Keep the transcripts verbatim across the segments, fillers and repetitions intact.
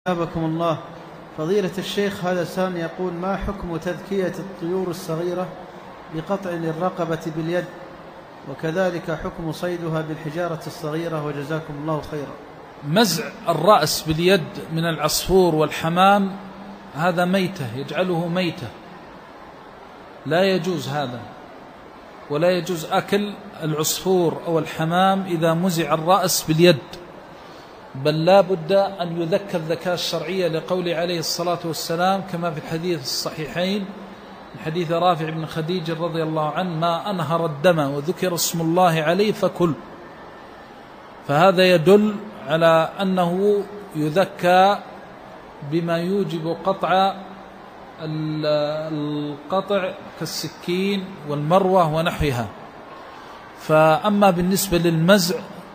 أثابكم الله. فضيلة الشيخ، هذا سامي يقول: ما حكم تذكية الطيور الصغيرة بقطع للرقبة باليد، وكذلك حكم صيدها بالحجارة الصغيرة، وجزاكم الله خيرا. مزع الرأس باليد من العصفور والحمام هذا ميتة، يجعله ميتة، لا يجوز هذا، ولا يجوز أكل العصفور أو الحمام إذا مزع الرأس باليد، بل لا بد أن يذكى الذكاء الشرعية لقول عليه الصلاة والسلام كما في الحديث الصحيحين من حديث رافع بن خديج رضي الله عنه: ما أنهر الدم وذكر اسم الله عليه فكل. فهذا يدل على أنه يذكى بما يوجب قطع القطع كالسكين والمروة ونحوها. فأما بالنسبة للمزع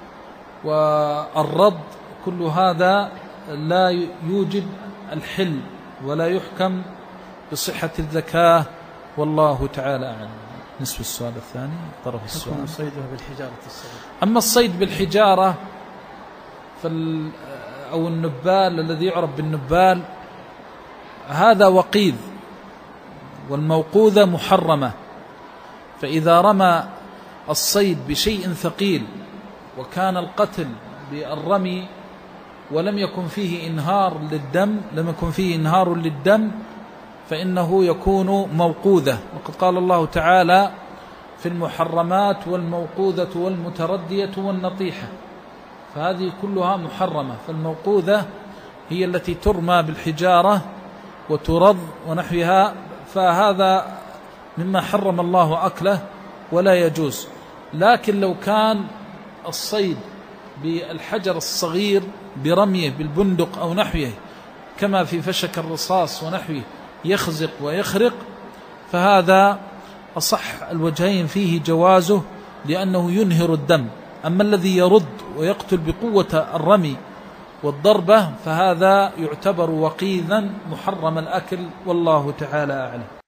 والرض كل هذا لا يوجب الحل ولا يحكم بصحة الذكاء، والله تعالى أعلم. نصف السؤال الثاني طرف السؤال. حكم صيدها بالحجارة الصغيرة. أما الصيد بالحجارة فال أو النبال الذي يعرف بالنبال هذا وقيذ، والموقوذة محرمة. فإذا رمى الصيد بشيء ثقيل وكان القتل بالرمي ولم يكن فيه إنهار للدم لم يكن فيه إنهار للدم فإنه يكون موقوذة. وقد قال الله تعالى في المحرمات: والموقوذة والمتردية والنطيحة. فهذه كلها محرمة. فالموقوذة هي التي ترمى بالحجارة وترض ونحوها، فهذا مما حرم الله أكله ولا يجوز. لكن لو كان الصيد بالحجر الصغير برميه بالبندق أو نحوه كما في فشك الرصاص ونحوه يخزق ويخرق، فهذا أصح الوجهين فيه جوازه لأنه ينهر الدم. أما الذي يرد ويقتل بقوة الرمي والضربة فهذا يعتبر وقيذا محرم الأكل، والله تعالى أعلم.